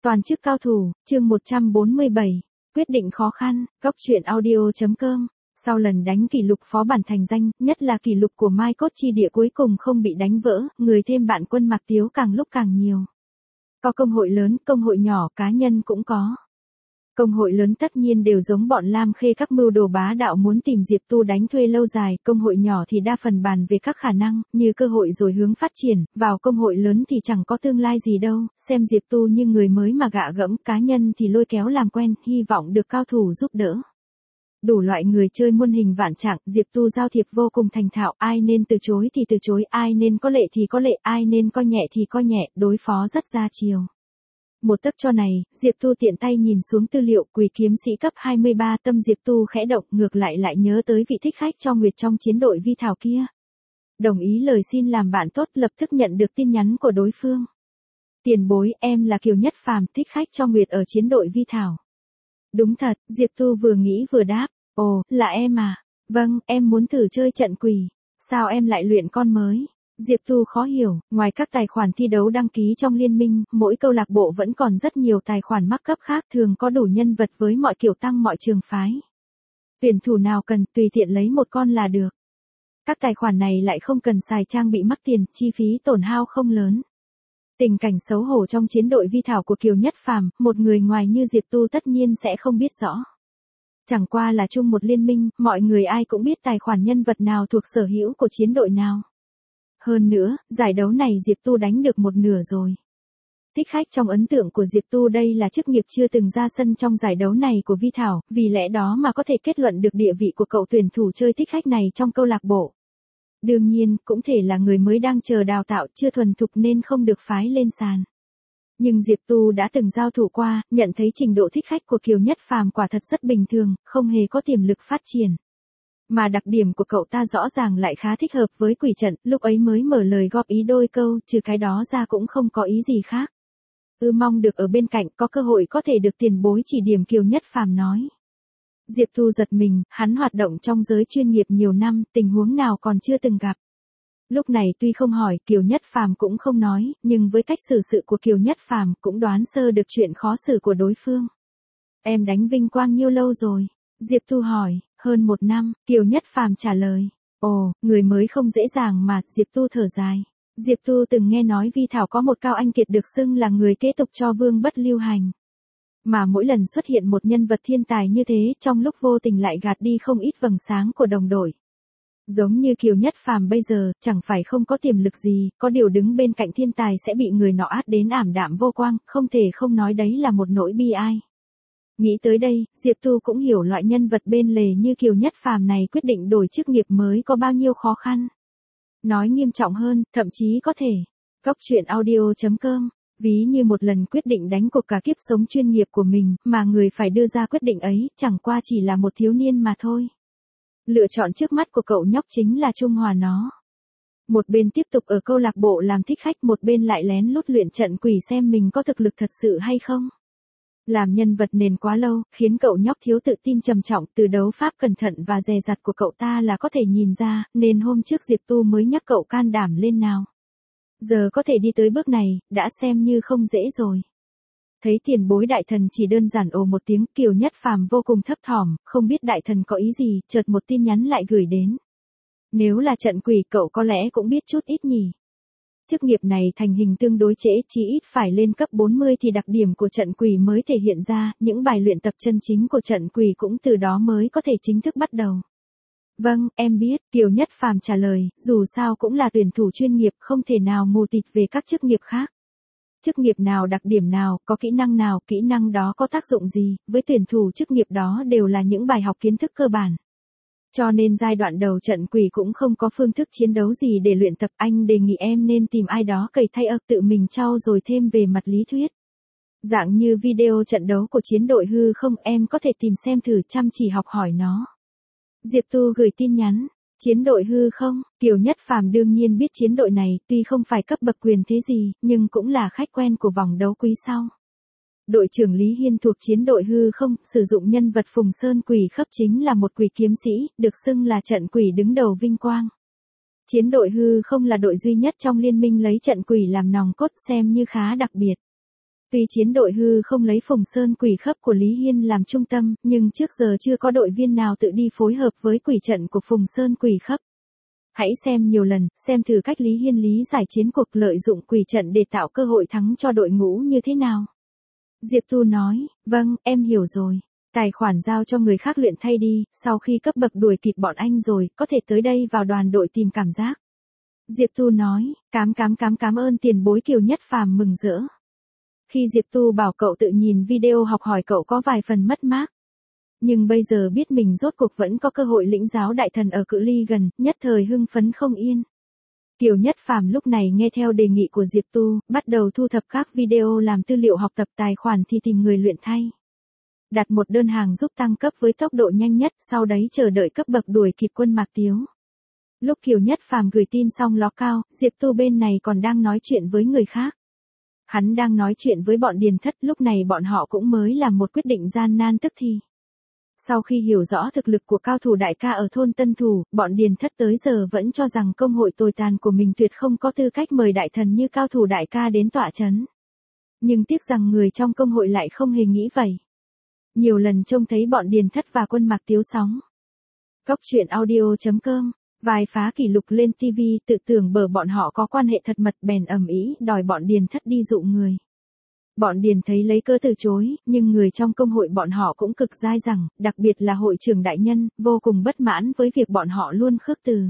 Toàn chức cao thủ, chương 147, quyết định khó khăn, góc truyện audio.com. Sau lần đánh kỷ lục phó bản thành danh, nhất là kỷ lục của Mai Cốt Chi Địa cuối cùng không bị đánh vỡ, người thêm bạn Quân Mạc Tiếu càng lúc càng nhiều. Có công hội lớn, công hội nhỏ, cá nhân cũng có. Công hội lớn tất nhiên đều giống bọn Lam Khê các mưu đồ bá đạo muốn tìm Diệp Tu đánh thuê lâu dài, công hội nhỏ thì đa phần bàn về các khả năng, như cơ hội rồi hướng phát triển, vào công hội lớn thì chẳng có tương lai gì đâu, xem Diệp Tu như người mới mà gạ gẫm, cá nhân thì lôi kéo làm quen, hy vọng được cao thủ giúp đỡ. Đủ loại người chơi muôn hình vạn trạng, Diệp Tu giao thiệp vô cùng thành thạo, ai nên từ chối thì từ chối, ai nên có lệ thì có lệ, ai nên coi nhẹ thì coi nhẹ, đối phó rất ra chiều. Một tấc cho này, Diệp Tu tiện tay nhìn xuống tư liệu, Quỷ kiếm sĩ cấp 23, tâm Diệp Tu khẽ động, ngược lại nhớ tới vị thích khách cho Nguyệt trong chiến đội Vi Thảo kia. Đồng ý lời xin làm bạn tốt, lập tức nhận được tin nhắn của đối phương. Tiền bối, em là Kiều Nhất Phàm, thích khách cho Nguyệt ở chiến đội Vi Thảo. Đúng thật, Diệp Tu vừa nghĩ vừa đáp, ồ, là em à? Vâng, em muốn thử chơi trận quỷ. Sao em lại luyện con mới? Diệp Tu khó hiểu, ngoài các tài khoản thi đấu đăng ký trong liên minh, mỗi câu lạc bộ vẫn còn rất nhiều tài khoản mắc cấp khác, thường có đủ nhân vật với mọi kiểu tăng mọi trường phái. Tuyển thủ nào cần, tùy tiện lấy một con là được. Các tài khoản này lại không cần xài trang bị mắc tiền, chi phí tổn hao không lớn. Tình cảnh xấu hổ trong chiến đội Vi Thảo của Kiều Nhất Phàm, một người ngoài như Diệp Tu tất nhiên sẽ không biết rõ. Chẳng qua là chung một liên minh, mọi người ai cũng biết tài khoản nhân vật nào thuộc sở hữu của chiến đội nào. Hơn nữa, giải đấu này Diệp Tu đánh được một nửa rồi. Thích khách trong ấn tượng của Diệp Tu đây là chức nghiệp chưa từng ra sân trong giải đấu này của Vi Thảo, vì lẽ đó mà có thể kết luận được địa vị của cậu tuyển thủ chơi thích khách này trong câu lạc bộ. Đương nhiên, cũng thể là người mới đang chờ đào tạo, chưa thuần thục nên không được phái lên sàn. Nhưng Diệp Tu đã từng giao thủ qua, nhận thấy trình độ thích khách của Kiều Nhất Phàm quả thật rất bình thường, không hề có tiềm lực phát triển. Mà đặc điểm của cậu ta rõ ràng lại khá thích hợp với quỷ trận, lúc ấy mới mở lời góp ý đôi câu, trừ cái đó ra cũng không có ý gì khác. Mong được ở bên cạnh, có cơ hội có thể được tiền bối chỉ điểm, Kiều Nhất Phàm nói. Diệp Tu giật mình, hắn hoạt động trong giới chuyên nghiệp nhiều năm, tình huống nào còn chưa từng gặp. Lúc này tuy không hỏi, Kiều Nhất Phàm cũng không nói, nhưng với cách xử sự của Kiều Nhất Phàm cũng đoán sơ được chuyện khó xử của đối phương. Em đánh vinh quang nhiêu lâu rồi? Diệp Tu hỏi. Hơn 1 năm, Kiều Nhất Phàm trả lời. Ồ, người mới không dễ dàng mà, Diệp Tu thở dài. Diệp Tu từng nghe nói Vi Thảo có một cao anh kiệt được xưng là người kế tục cho Vương Bất Lưu Hành. Mà mỗi lần xuất hiện một nhân vật thiên tài như thế, trong lúc vô tình lại gạt đi không ít vầng sáng của đồng đội. Giống như Kiều Nhất Phàm bây giờ, chẳng phải không có tiềm lực gì, có điều đứng bên cạnh thiên tài sẽ bị người nọ át đến ảm đạm vô quang, không thể không nói đấy là một nỗi bi ai. Nghĩ tới đây, Diệp Tu cũng hiểu loại nhân vật bên lề như Kiều Nhất Phàm này quyết định đổi chức nghiệp mới có bao nhiêu khó khăn. Nói nghiêm trọng hơn, thậm chí có thể. Góc truyện audio.com. Ví như một lần quyết định đánh cuộc cả kiếp sống chuyên nghiệp của mình, mà người phải đưa ra quyết định ấy, chẳng qua chỉ là một thiếu niên mà thôi. Lựa chọn trước mắt của cậu nhóc chính là trung hòa nó. Một bên tiếp tục ở câu lạc bộ làm thích khách, một bên lại lén lút luyện trận quỷ xem mình có thực lực thật sự hay không. Làm nhân vật nền quá lâu, khiến cậu nhóc thiếu tự tin trầm trọng, từ đấu pháp cẩn thận và dè dặt của cậu ta là có thể nhìn ra, nên hôm trước Diệp Tu mới nhắc cậu can đảm lên nào. Giờ có thể đi tới bước này, đã xem như không dễ rồi. Thấy tiền bối đại thần chỉ đơn giản ồ một tiếng, Kiều Nhất Phàm vô cùng thấp thỏm, không biết đại thần có ý gì, chợt một tin nhắn lại gửi đến. Nếu là trận quỷ cậu có lẽ cũng biết chút ít nhỉ. Chức nghiệp này thành hình tương đối trễ, chỉ ít phải lên cấp 40 thì đặc điểm của trận quỷ mới thể hiện ra, những bài luyện tập chân chính của trận quỷ cũng từ đó mới có thể chính thức bắt đầu. Vâng, em biết, Kiều Nhất Phàm trả lời, dù sao cũng là tuyển thủ chuyên nghiệp, không thể nào mù tịt về các chức nghiệp khác. Chức nghiệp nào đặc điểm nào, có kỹ năng nào, kỹ năng đó có tác dụng gì, với tuyển thủ chức nghiệp đó đều là những bài học kiến thức cơ bản. Cho nên giai đoạn đầu trận quỷ cũng không có phương thức chiến đấu gì để luyện tập, anh đề nghị em nên tìm ai đó cày thay tự mình trau dồi thêm về mặt lý thuyết. Dạng như video trận đấu của chiến đội hư không, em có thể tìm xem thử, chăm chỉ học hỏi nó. Diệp Tu gửi tin nhắn. Chiến đội hư không? Kiều Nhất Phàm đương nhiên biết chiến đội này, tuy không phải cấp bậc quyền thế gì, nhưng cũng là khách quen của vòng đấu quý sau. Đội trưởng Lý Hiên thuộc chiến đội hư không, sử dụng nhân vật Phùng Sơn Quỷ Khấp chính là một quỷ kiếm sĩ, được xưng là trận quỷ đứng đầu vinh quang. Chiến đội hư không là đội duy nhất trong liên minh lấy trận quỷ làm nòng cốt, xem như khá đặc biệt. Tuy chiến đội hư không lấy Phùng Sơn quỷ khấp của Lý Hiên làm trung tâm, nhưng trước giờ chưa có đội viên nào tự đi phối hợp với quỷ trận của Phùng Sơn quỷ khấp. Hãy xem nhiều lần, xem thử cách Lý Hiên lý giải chiến cuộc lợi dụng quỷ trận để tạo cơ hội thắng cho đội ngũ như thế nào. Diệp Tu nói, vâng, em hiểu rồi. Tài khoản giao cho người khác luyện thay đi, sau khi cấp bậc đuổi kịp bọn anh rồi, có thể tới đây vào đoàn đội tìm cảm giác. Diệp Tu nói, cảm ơn tiền bối Kiều Nhất Phàm mừng rỡ. Khi Diệp Tu bảo cậu tự nhìn video học hỏi cậu có vài phần mất mát. Nhưng bây giờ biết mình rốt cuộc vẫn có cơ hội lĩnh giáo đại thần ở cự ly gần, nhất thời hưng phấn không yên. Kiều Nhất Phàm lúc này nghe theo đề nghị của Diệp Tu, bắt đầu thu thập các video làm tư liệu học tập tài khoản thì tìm người luyện thay. Đặt một đơn hàng giúp tăng cấp với tốc độ nhanh nhất, sau đấy chờ đợi cấp bậc đuổi kịp Quân Mạc Tiếu. Lúc Kiều Nhất Phàm gửi tin xong ló cao, Diệp Tu bên này còn đang nói chuyện với người khác. Hắn đang nói chuyện với bọn Điền Thất, lúc này bọn họ cũng mới làm một quyết định gian nan tức thì. Sau khi hiểu rõ thực lực của cao thủ đại ca ở thôn Tân Thủ, bọn Điền Thất tới giờ vẫn cho rằng công hội tồi tàn của mình tuyệt không có tư cách mời đại thần như cao thủ đại ca đến tọa chấn. Nhưng tiếc rằng người trong công hội lại không hề nghĩ vậy. Nhiều lần trông thấy bọn Điền Thất và Quân Mạc Tiếu sóng. Cốc truyện audio.com, vài phá kỷ lục lên TV tự tưởng bờ bọn họ có quan hệ thật mật bèn ầm ĩ đòi bọn Điền Thất đi dụ người. Bọn Điền thấy lấy cớ từ chối, nhưng người trong công hội bọn họ cũng cực dai rằng, đặc biệt là hội trưởng đại nhân, vô cùng bất mãn với việc bọn họ luôn khước từ.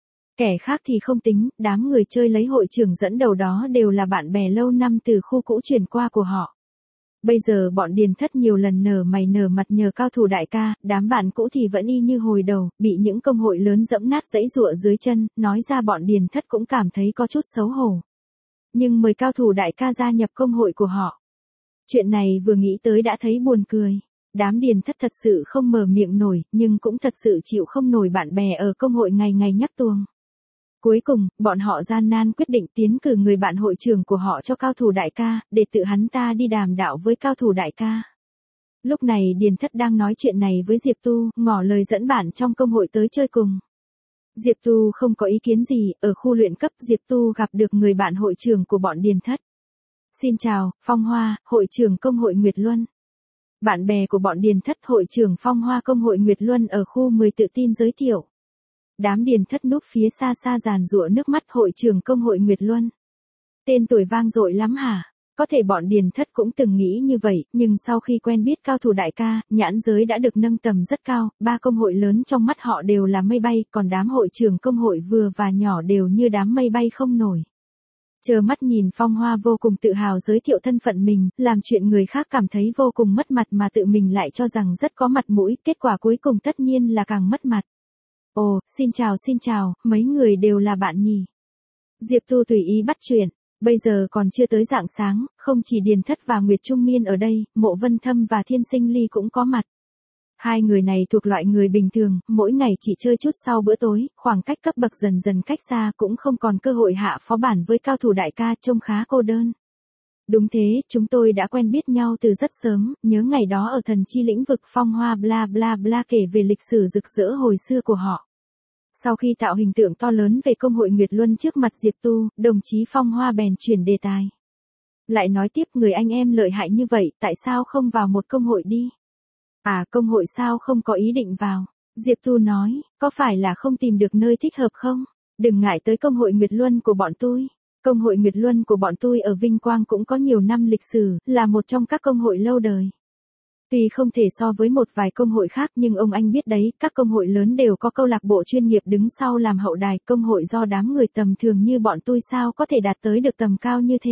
Kẻ khác thì không tính, đám người chơi lấy hội trưởng dẫn đầu đó đều là bạn bè lâu năm từ khu cũ chuyển qua của họ. Bây giờ bọn Điền Thất nhiều lần nở mày nở mặt nhờ cao thủ đại ca, đám bạn cũ thì vẫn y như hồi đầu, bị những công hội lớn dẫm nát dẫy giụa dưới chân, nói ra bọn Điền Thất cũng cảm thấy có chút xấu hổ. Nhưng mời cao thủ đại ca gia nhập công hội của họ. Chuyện này vừa nghĩ tới đã thấy buồn cười. Đám Điền Thất thật sự không mở miệng nổi, nhưng cũng thật sự chịu không nổi bạn bè ở công hội ngày ngày nhắc tuông. Cuối cùng, bọn họ gian nan quyết định tiến cử người bạn hội trưởng của họ cho cao thủ đại ca, để tự hắn ta đi đàm đạo với cao thủ đại ca. Lúc này Điền Thất đang nói chuyện này với Diệp Tu, ngỏ lời dẫn bạn trong công hội tới chơi cùng. Diệp Tu không có ý kiến gì, ở khu luyện cấp Diệp Tu gặp được người bạn hội trưởng của bọn Điền Thất. Xin chào, Phong Hoa, hội trưởng công hội Nguyệt Luân. Bạn bè của bọn Điền Thất hội trưởng Phong Hoa công hội Nguyệt Luân ở khu 10 tự tin giới thiệu. Đám Điền Thất núp phía xa xa giàn giụa nước mắt hội trưởng công hội Nguyệt Luân. Tên tuổi vang dội lắm hả? Có thể bọn Điền Thất cũng từng nghĩ như vậy, nhưng sau khi quen biết cao thủ đại ca, nhãn giới đã được nâng tầm rất cao, ba công hội lớn trong mắt họ đều là mây bay, còn đám hội trưởng công hội vừa và nhỏ đều như đám mây bay không nổi. Chờ mắt nhìn Phong Hoa vô cùng tự hào giới thiệu thân phận mình, làm chuyện người khác cảm thấy vô cùng mất mặt mà tự mình lại cho rằng rất có mặt mũi, kết quả cuối cùng tất nhiên là càng mất mặt. Ồ, xin chào, mấy người đều là bạn nhỉ. Diệp Tu tùy ý bắt chuyện, bây giờ còn chưa tới rạng sáng, không chỉ Điền Thất và Nguyệt Trung Miên ở đây, Mộ Vân Thâm và Thiên Sinh Ly cũng có mặt. Hai người này thuộc loại người bình thường, mỗi ngày chỉ chơi chút sau bữa tối, khoảng cách cấp bậc dần dần cách xa cũng không còn cơ hội hạ phó bản với cao thủ đại ca trông khá cô đơn. Đúng thế, chúng tôi đã quen biết nhau từ rất sớm, nhớ ngày đó ở thần chi lĩnh vực Phong Hoa bla bla bla kể về lịch sử rực rỡ hồi xưa của họ. Sau khi tạo hình tượng to lớn về công hội Nguyệt Luân trước mặt Diệp Tu, đồng chí Phong Hoa bèn chuyển đề tài. Lại nói tiếp người anh em lợi hại như vậy, tại sao không vào một công hội đi? À, công hội sao không có ý định vào? Diệp Tu nói, có phải là không tìm được nơi thích hợp không? Đừng ngại tới công hội Nguyệt Luân của bọn tôi. Công hội Nguyệt Luân của bọn tôi ở Vinh Quang cũng có nhiều năm lịch sử, là một trong các công hội lâu đời. Tuy không thể so với một vài công hội khác nhưng ông anh biết đấy, các công hội lớn đều có câu lạc bộ chuyên nghiệp đứng sau làm hậu đài, công hội do đám người tầm thường như bọn tôi sao có thể đạt tới được tầm cao như thế.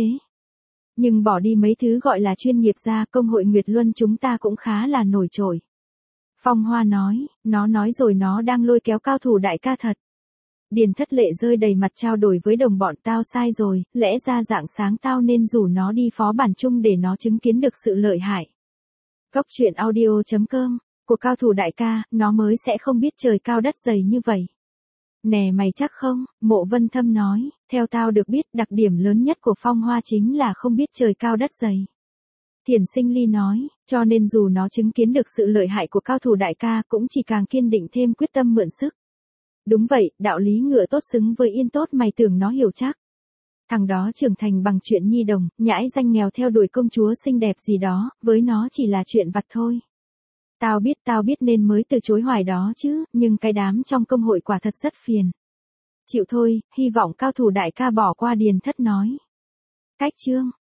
Nhưng bỏ đi mấy thứ gọi là chuyên nghiệp ra, công hội Nguyệt Luân chúng ta cũng khá là nổi trội. Phong Hoa nói, nó nói rồi nó đang lôi kéo cao thủ đại ca thật. Điền Thất lệ rơi đầy mặt trao đổi với đồng bọn tao sai rồi, lẽ ra rạng sáng tao nên rủ nó đi phó bản chung để nó chứng kiến được sự lợi hại. Cốc truyện audio.com, của cao thủ đại ca, nó mới sẽ không biết trời cao đất dày như vậy. Nè mày chắc không, Mộ Vân Thâm nói, theo tao được biết đặc điểm lớn nhất của Phong Hoa chính là không biết trời cao đất dày. Thiển Sinh Ly nói, cho nên dù nó chứng kiến được sự lợi hại của cao thủ đại ca cũng chỉ càng kiên định thêm quyết tâm mượn sức. Đúng vậy, đạo lý ngựa tốt xứng với yên tốt mày tưởng nó hiểu chắc. Thằng đó trưởng thành bằng chuyện nhi đồng, nhãi danh nghèo theo đuổi công chúa xinh đẹp gì đó, với nó chỉ là chuyện vặt thôi. Tao biết nên mới từ chối Hoài đó chứ, nhưng cái đám trong công hội quả thật rất phiền. Chịu thôi, hy vọng cao thủ đại ca bỏ qua Điền Thất nói. Cách chương